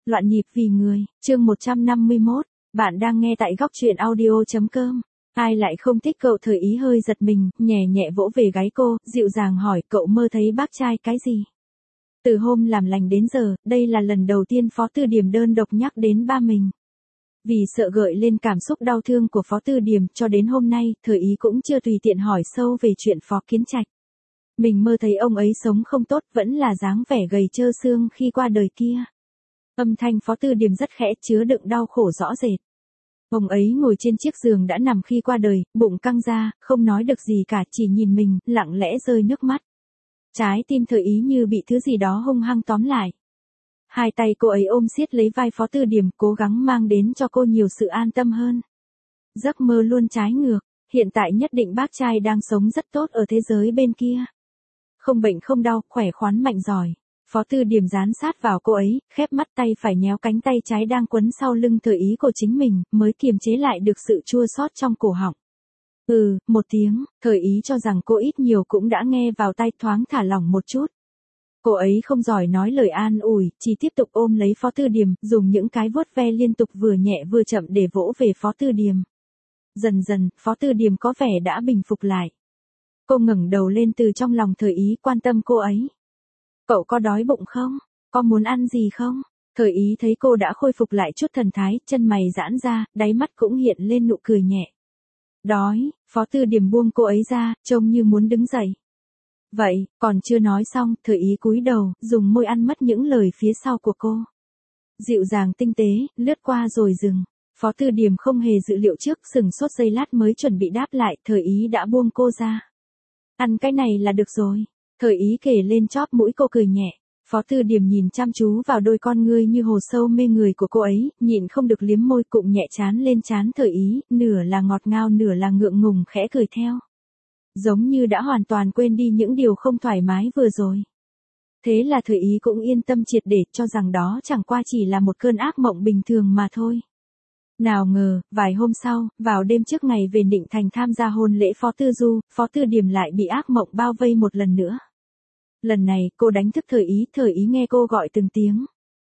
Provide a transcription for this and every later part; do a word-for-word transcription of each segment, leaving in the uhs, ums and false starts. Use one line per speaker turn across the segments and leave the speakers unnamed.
Loạn nhịp vì người, chương một trăm năm mươi mốt, bạn đang nghe tại góc truyện audio.com. Ai lại không thích cậu? Thời ý hơi giật mình, nhẹ nhẹ vỗ về gáy cô, dịu dàng hỏi, cậu mơ thấy bác trai cái gì? Từ hôm làm lành đến giờ, đây là lần đầu tiên Phó Tư Điềm đơn độc nhắc đến ba mình. Vì sợ gợi lên cảm xúc đau thương của Phó Tư Điềm, cho đến hôm nay, thời ý cũng chưa tùy tiện hỏi sâu về chuyện Phó Kiến Trạch. Mình mơ thấy ông ấy sống không tốt, vẫn là dáng vẻ gầy trơ xương khi qua đời kia. Âm thanh Phó Tư Điềm rất khẽ, chứa đựng đau khổ rõ rệt. Ông ấy ngồi trên chiếc giường đã nằm khi qua đời, bụng căng ra, không nói được gì cả, chỉ nhìn mình, lặng lẽ rơi nước mắt. Trái tim thời ý như bị thứ gì đó hung hăng tóm lại. Hai tay cô ấy ôm siết lấy vai Phó Tư Điềm, cố gắng mang đến cho cô nhiều sự an tâm hơn. Giấc mơ luôn trái ngược, hiện tại nhất định bác trai đang sống rất tốt ở thế giới bên kia. Không bệnh không đau, khỏe khoắn mạnh giỏi. Phó Tư Điềm dán sát vào cô ấy, khép mắt, tay phải nhéo cánh tay trái đang quấn sau lưng thời ý của chính mình, mới kiềm chế lại được sự chua xót trong cổ họng. Ừ, một tiếng, thời ý cho rằng cô ít nhiều cũng đã nghe vào tai, thoáng thả lỏng một chút. Cô ấy không giỏi nói lời an ủi, chỉ tiếp tục ôm lấy Phó Tư Điềm, dùng những cái vuốt ve liên tục vừa nhẹ vừa chậm để vỗ về Phó Tư Điềm. Dần dần, Phó Tư Điềm có vẻ đã bình phục lại. Cô ngẩng đầu lên từ trong lòng thời ý, quan tâm cô ấy. Cậu có đói bụng không? Có muốn ăn gì không? Thời ý thấy cô đã khôi phục lại chút thần thái, chân mày giãn ra, đáy mắt cũng hiện lên nụ cười nhẹ. Đói, Phó Tư Điềm buông cô ấy ra, trông như muốn đứng dậy. Vậy, còn chưa nói xong, thời ý cúi đầu, dùng môi ăn mất những lời phía sau của cô. Dịu dàng tinh tế, lướt qua rồi dừng. Phó Tư Điềm không hề dự liệu trước, sừng sốt giây lát mới chuẩn bị đáp lại, thời ý đã buông cô ra. Ăn cái này là được rồi. Thời ý kể lên chóp mũi cô cười nhẹ. Phó Tư Điềm nhìn chăm chú vào đôi con ngươi như hồ sâu mê người của cô ấy, nhịn không được liếm môi, cụng nhẹ trán lên trán thời ý, nửa là ngọt ngào nửa là ngượng ngùng, khẽ cười theo. Giống như đã hoàn toàn quên đi những điều không thoải mái vừa rồi. Thế là thời ý cũng yên tâm triệt để, cho rằng đó chẳng qua chỉ là một cơn ác mộng bình thường mà thôi. Nào ngờ, vài hôm sau, vào đêm trước ngày về Định Thành tham gia hôn lễ Phó Tư Du, Phó Tư Điềm lại bị ác mộng bao vây một lần nữa. Lần này, cô đánh thức thời ý, thời ý nghe cô gọi từng tiếng.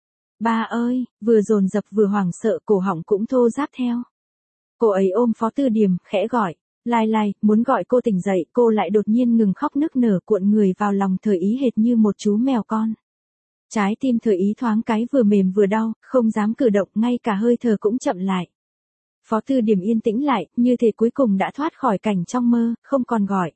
Ba ơi, vừa dồn dập vừa hoảng sợ, cổ họng cũng thô ráp theo. Cô ấy ôm Phó Tư Điềm, khẽ gọi. Lai lai, muốn gọi cô tỉnh dậy, cô lại đột nhiên ngừng khóc nức nở, cuộn người vào lòng thời ý hệt như một chú mèo con. Trái tim thời ý thoáng cái vừa mềm vừa đau, không dám cử động, ngay cả hơi thở cũng chậm lại. Phó Tư Điềm yên tĩnh lại, như thể cuối cùng đã thoát khỏi cảnh trong mơ, không còn gọi.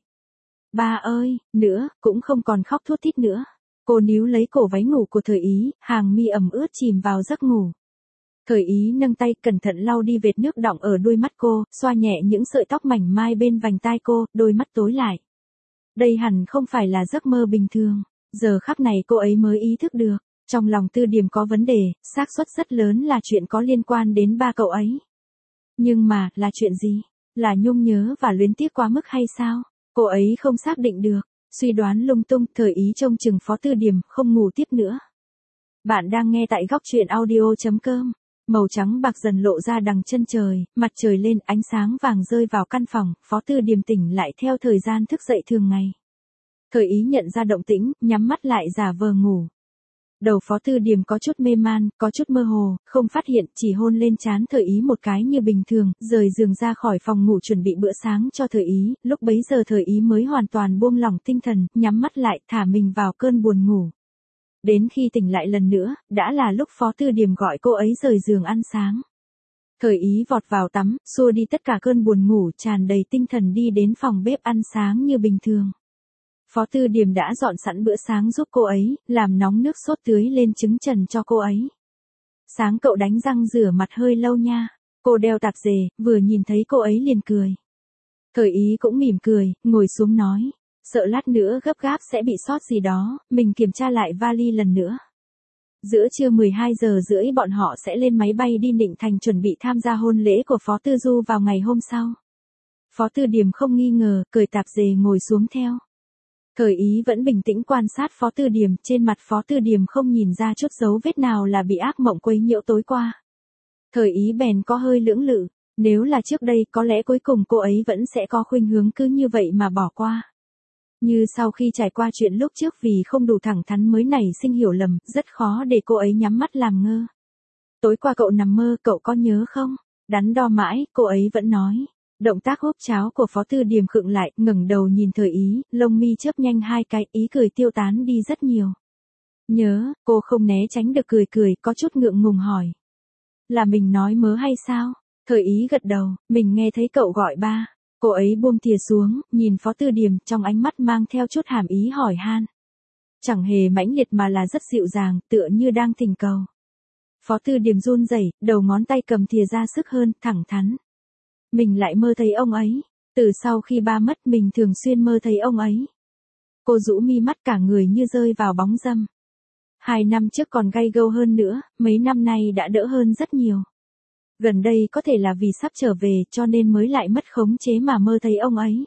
Ba ơi, nữa, cũng không còn khóc thút thít nữa. Cô níu lấy cổ váy ngủ của thời ý, hàng mi ẩm ướt chìm vào giấc ngủ. Thời ý nâng tay cẩn thận lau đi vệt nước đọng ở đuôi mắt cô, xoa nhẹ những sợi tóc mảnh mai bên vành tai cô, đôi mắt tối lại. Đây hẳn không phải là giấc mơ bình thường. Giờ khắc này cô ấy mới ý thức được, trong lòng Tư Điềm có vấn đề, xác suất rất lớn là chuyện có liên quan đến ba cậu ấy. Nhưng mà, là chuyện gì? Là nhung nhớ và luyến tiếc quá mức hay sao? Cô ấy không xác định được, suy đoán lung tung, thời ý trông chừng Phó Tư Điềm, không ngủ tiếp nữa. Bạn đang nghe tại góc truyện audio.com. Màu trắng bạc dần lộ ra đằng chân trời, mặt trời lên, ánh sáng vàng rơi vào căn phòng, Phó Tư Điềm tỉnh lại theo thời gian thức dậy thường ngày. Thời ý nhận ra động tĩnh, nhắm mắt lại giả vờ ngủ. Đầu Phó Tư Điềm có chút mê man, có chút mơ hồ, không phát hiện, chỉ hôn lên trán thời ý một cái như bình thường, rời giường ra khỏi phòng ngủ chuẩn bị bữa sáng cho thời ý, lúc bấy giờ thời ý mới hoàn toàn buông lỏng tinh thần, nhắm mắt lại, thả mình vào cơn buồn ngủ. Đến khi tỉnh lại lần nữa, đã là lúc Phó Tư Điềm gọi cô ấy rời giường ăn sáng. Thời ý vọt vào tắm, xua đi tất cả cơn buồn ngủ, tràn đầy tinh thần đi đến phòng bếp ăn sáng như bình thường. Phó Tư Điềm đã dọn sẵn bữa sáng giúp cô ấy, làm nóng nước sốt tưới lên trứng trần cho cô ấy. Sáng cậu đánh răng rửa mặt hơi lâu nha. Cô đeo tạp dề, vừa nhìn thấy cô ấy liền cười. Thời ý cũng mỉm cười, ngồi xuống nói. Sợ lát nữa gấp gáp sẽ bị sót gì đó, mình kiểm tra lại vali lần nữa. Giữa trưa mười hai giờ rưỡi bọn họ sẽ lên máy bay đi Định Thành chuẩn bị tham gia hôn lễ của Phó Tư Du vào ngày hôm sau. Phó Tư Điềm không nghi ngờ, cởi tạp dề ngồi xuống theo. Thời ý vẫn bình tĩnh quan sát Phó Tư Điềm, trên mặt Phó Tư Điềm không nhìn ra chút dấu vết nào là bị ác mộng quấy nhiễu tối qua. Thời ý bèn có hơi lưỡng lự, nếu là trước đây có lẽ cuối cùng cô ấy vẫn sẽ có khuynh hướng cứ như vậy mà bỏ qua. Như sau khi trải qua chuyện lúc trước vì không đủ thẳng thắn mới nảy sinh hiểu lầm, rất khó để cô ấy nhắm mắt làm ngơ. Tối qua cậu nằm mơ, cậu có nhớ không? Đắn đo mãi, cô ấy vẫn nói. Động tác húp cháo của Phó Tư Điềm khựng lại, ngẩng đầu nhìn Thời Ý, lông mi chớp nhanh hai cái, ý cười tiêu tán đi rất nhiều. Nhớ, cô không né tránh được cười cười, có chút ngượng ngùng hỏi. Là mình nói mớ hay sao? Thời Ý gật đầu, mình nghe thấy cậu gọi ba. Cô ấy buông thìa xuống, nhìn Phó Tư Điềm, trong ánh mắt mang theo chút hàm ý hỏi han. Chẳng hề mãnh liệt mà là rất dịu dàng, tựa như đang thỉnh cầu. Phó Tư Điềm run rẩy, đầu ngón tay cầm thìa ra sức hơn, thẳng thắn. Mình lại mơ thấy ông ấy. Từ sau khi ba mất mình thường xuyên mơ thấy ông ấy. Cô rũ mi mắt cả người như rơi vào bóng râm. Hai năm trước còn gay gâu hơn nữa, mấy năm nay đã đỡ hơn rất nhiều. Gần đây có thể là vì sắp trở về cho nên mới lại mất khống chế mà mơ thấy ông ấy.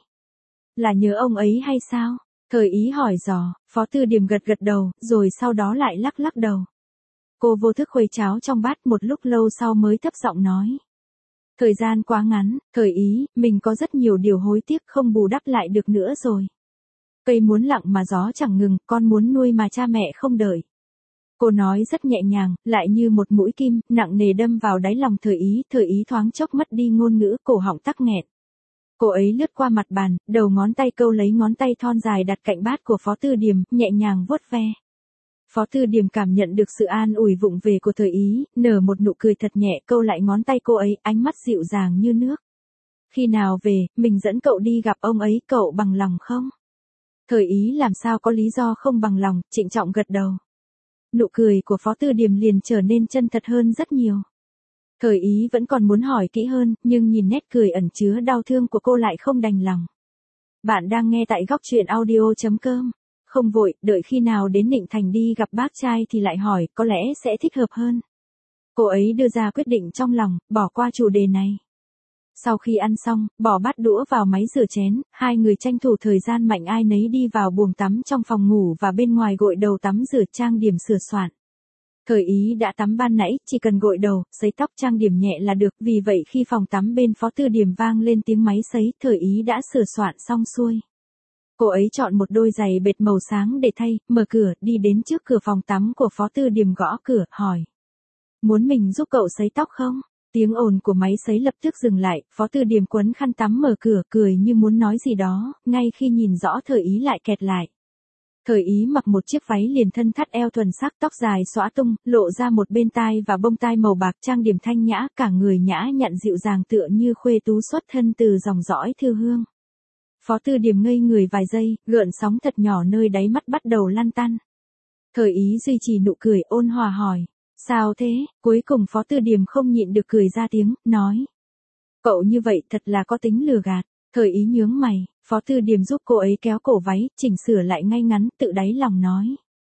Là nhớ ông ấy hay sao? Thời Ý hỏi dò, Phó Tư Điềm gật gật đầu, rồi sau đó lại lắc lắc đầu. Cô vô thức khuấy cháo trong bát, một lúc lâu sau mới thấp giọng nói. Thời gian quá ngắn, Thời Ý, mình có rất nhiều điều hối tiếc không bù đắp lại được nữa rồi. Cây muốn lặng mà gió chẳng ngừng, con muốn nuôi mà cha mẹ không đợi. Cô nói rất nhẹ nhàng, lại như một mũi kim, nặng nề đâm vào đáy lòng Thời Ý, Thời Ý thoáng chốc mất đi ngôn ngữ, cổ họng tắc nghẹn. Cô ấy lướt qua mặt bàn, đầu ngón tay câu lấy ngón tay thon dài đặt cạnh bát của Phó Tư Điềm, nhẹ nhàng vuốt ve. Phó Tư Điềm cảm nhận được sự an ủi vụng về của Thời Ý, nở một nụ cười thật nhẹ, câu lại ngón tay cô ấy, ánh mắt dịu dàng như nước. Khi nào về, mình dẫn cậu đi gặp ông ấy, cậu bằng lòng không? Thời Ý làm sao có lý do không bằng lòng, trịnh trọng gật đầu. Nụ cười của Phó Tư Điềm liền trở nên chân thật hơn rất nhiều. Thời Ý vẫn còn muốn hỏi kỹ hơn, nhưng nhìn nét cười ẩn chứa đau thương của cô lại không đành lòng. Bạn đang nghe tại góc truyện audio.com. Không vội, đợi khi nào đến Ninh Thành đi gặp bác trai thì lại hỏi, có lẽ sẽ thích hợp hơn. Cô ấy đưa ra quyết định trong lòng, bỏ qua chủ đề này. Sau khi ăn xong, bỏ bát đũa vào máy rửa chén, hai người tranh thủ thời gian mạnh ai nấy đi vào buồng tắm trong phòng ngủ và bên ngoài gội đầu tắm rửa trang điểm sửa soạn. Thời Ý đã tắm ban nãy, chỉ cần gội đầu, sấy tóc trang điểm nhẹ là được, vì vậy khi phòng tắm bên Phó Tư Điềm vang lên tiếng máy sấy, Thời Ý đã sửa soạn xong xuôi. Cô ấy chọn một đôi giày bệt màu sáng để thay, mở cửa, đi đến trước cửa phòng tắm của Phó Tư Điềm gõ cửa, hỏi. Muốn mình giúp cậu sấy tóc không? Tiếng ồn của máy sấy lập tức dừng lại, Phó Tư Điềm quấn khăn tắm mở cửa, cười như muốn nói gì đó, ngay khi nhìn rõ Thời Ý lại kẹt lại. Thời Ý mặc một chiếc váy liền thân thắt eo thuần sắc, tóc dài xõa tung, lộ ra một bên tai và bông tai màu bạc, trang điểm thanh nhã, cả người nhã nhặn dịu dàng tựa như khuê tú xuất thân từ dòng dõi Thư Hương. Phó Tư Điềm ngây người vài giây, gợn sóng thật nhỏ nơi đáy mắt bắt đầu lăn tăn. Thời Ý duy trì nụ cười ôn hòa hỏi. Sao thế? Cuối cùng Phó Tư Điềm không nhịn được cười ra tiếng, nói. Cậu như vậy thật là có tính lừa gạt. Thời Ý nhướng mày, Phó Tư Điềm giúp cô ấy kéo cổ váy, chỉnh sửa lại ngay ngắn, tự đáy lòng nói.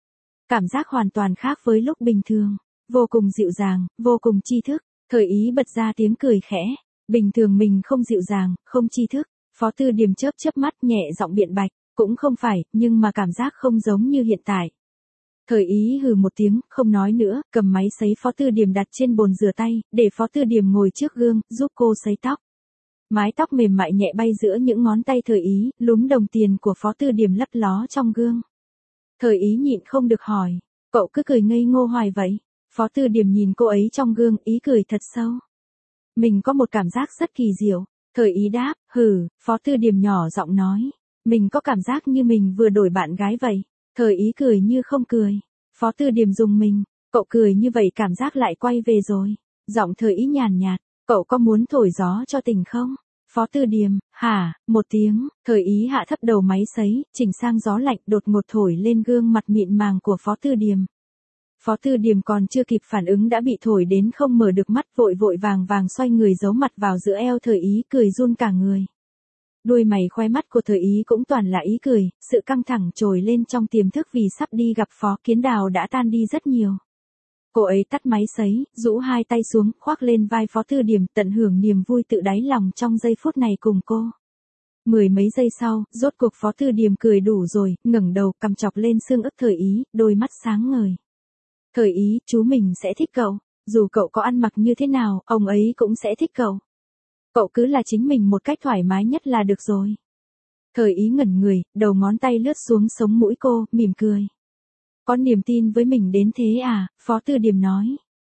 Cảm giác hoàn toàn khác với lúc bình thường. Vô cùng dịu dàng, vô cùng tri thức. Thời Ý bật ra tiếng cười khẽ. Bình thường mình không dịu dàng, không tri thức. Phó Tư Điềm chớp chớp mắt nhẹ giọng biện bạch. Cũng không phải, nhưng mà cảm giác không giống như hiện tại. Thời Ý hừ một tiếng, không nói nữa, cầm máy sấy Phó Tư Điềm đặt trên bồn rửa tay, để Phó Tư Điềm ngồi trước gương, giúp cô sấy tóc. Mái tóc mềm mại nhẹ bay giữa những ngón tay Thời Ý, lúm đồng tiền của Phó Tư Điềm lấp ló trong gương. Thời Ý nhịn không được hỏi, cậu cứ cười ngây ngô hoài vậy? Phó Tư Điềm nhìn cô ấy trong gương, ý cười thật sâu. Mình có một cảm giác rất kỳ diệu. Thời Ý đáp, hừ, Phó Tư Điềm nhỏ giọng nói. Mình có cảm giác như mình vừa đổi bạn gái vậy. Thời Ý cười như không cười. Phó Tư Điềm dùng mình. Cậu cười như vậy cảm giác lại quay về rồi. Giọng Thời Ý nhàn nhạt. Cậu có muốn thổi gió cho tình không? Phó Tư Điềm, hả, một tiếng. Thời Ý hạ thấp đầu máy sấy, chỉnh sang gió lạnh đột ngột thổi lên gương mặt mịn màng của Phó Tư Điềm. Phó Tư Điềm còn chưa kịp phản ứng đã bị thổi đến không mở được mắt, vội vội vàng vàng xoay người giấu mặt vào giữa eo Thời Ý, cười run cả người. Đuôi mày khoe mắt của Thời Ý cũng toàn là ý cười, sự căng thẳng trồi lên trong tiềm thức vì sắp đi gặp Phó Kiến Đào đã tan đi rất nhiều. Cô ấy tắt máy sấy, rũ hai tay xuống, khoác lên vai Phó Tư Điềm, tận hưởng niềm vui tự đáy lòng trong giây phút này cùng cô. Mười mấy giây sau, rốt cuộc Phó Tư Điềm cười đủ rồi, ngẩng đầu, cằm chọc lên xương ức Thời Ý, đôi mắt sáng ngời. Thời Ý, chú mình sẽ thích cậu, dù cậu có ăn mặc như thế nào, ông ấy cũng sẽ thích cậu. Cậu cứ là chính mình một cách thoải mái nhất là được rồi. Thời Ý ngẩn người, đầu ngón tay lướt xuống sống mũi cô, mỉm cười. Có niềm tin với mình đến thế à? Phó Tư Điềm nói.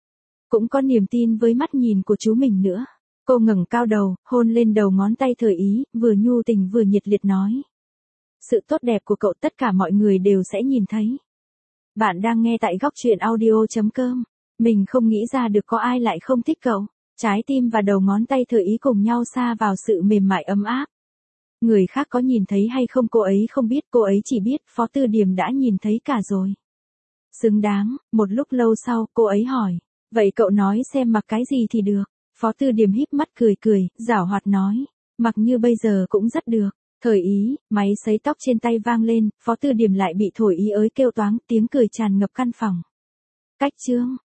cũng có niềm tin với mắt nhìn của chú mình nữa. Cô ngẩng cao đầu, hôn lên đầu ngón tay Thời Ý, vừa nhu tình vừa nhiệt liệt nói. Sự tốt đẹp của cậu tất cả mọi người đều sẽ nhìn thấy. Bạn đang nghe tại góc truyện audio.com. Mình không nghĩ ra được có ai lại không thích cậu. Trái tim và đầu ngón tay Thời Ý cùng nhau sa vào sự mềm mại ấm áp. Người khác có nhìn thấy hay không cô ấy không biết, cô ấy chỉ biết Phó Tư Điềm đã nhìn thấy cả rồi. Xứng đáng. Một lúc lâu sau, cô ấy hỏi. Vậy cậu nói xem mặc cái gì thì được. Phó Tư Điềm híp mắt cười cười, giảo hoạt nói. Mặc như bây giờ cũng rất được. Thời Ý, máy sấy tóc trên tay vang lên, Phó Tư Điềm lại bị thổi ý ới kêu toáng, tiếng cười tràn ngập căn phòng. Cách chương.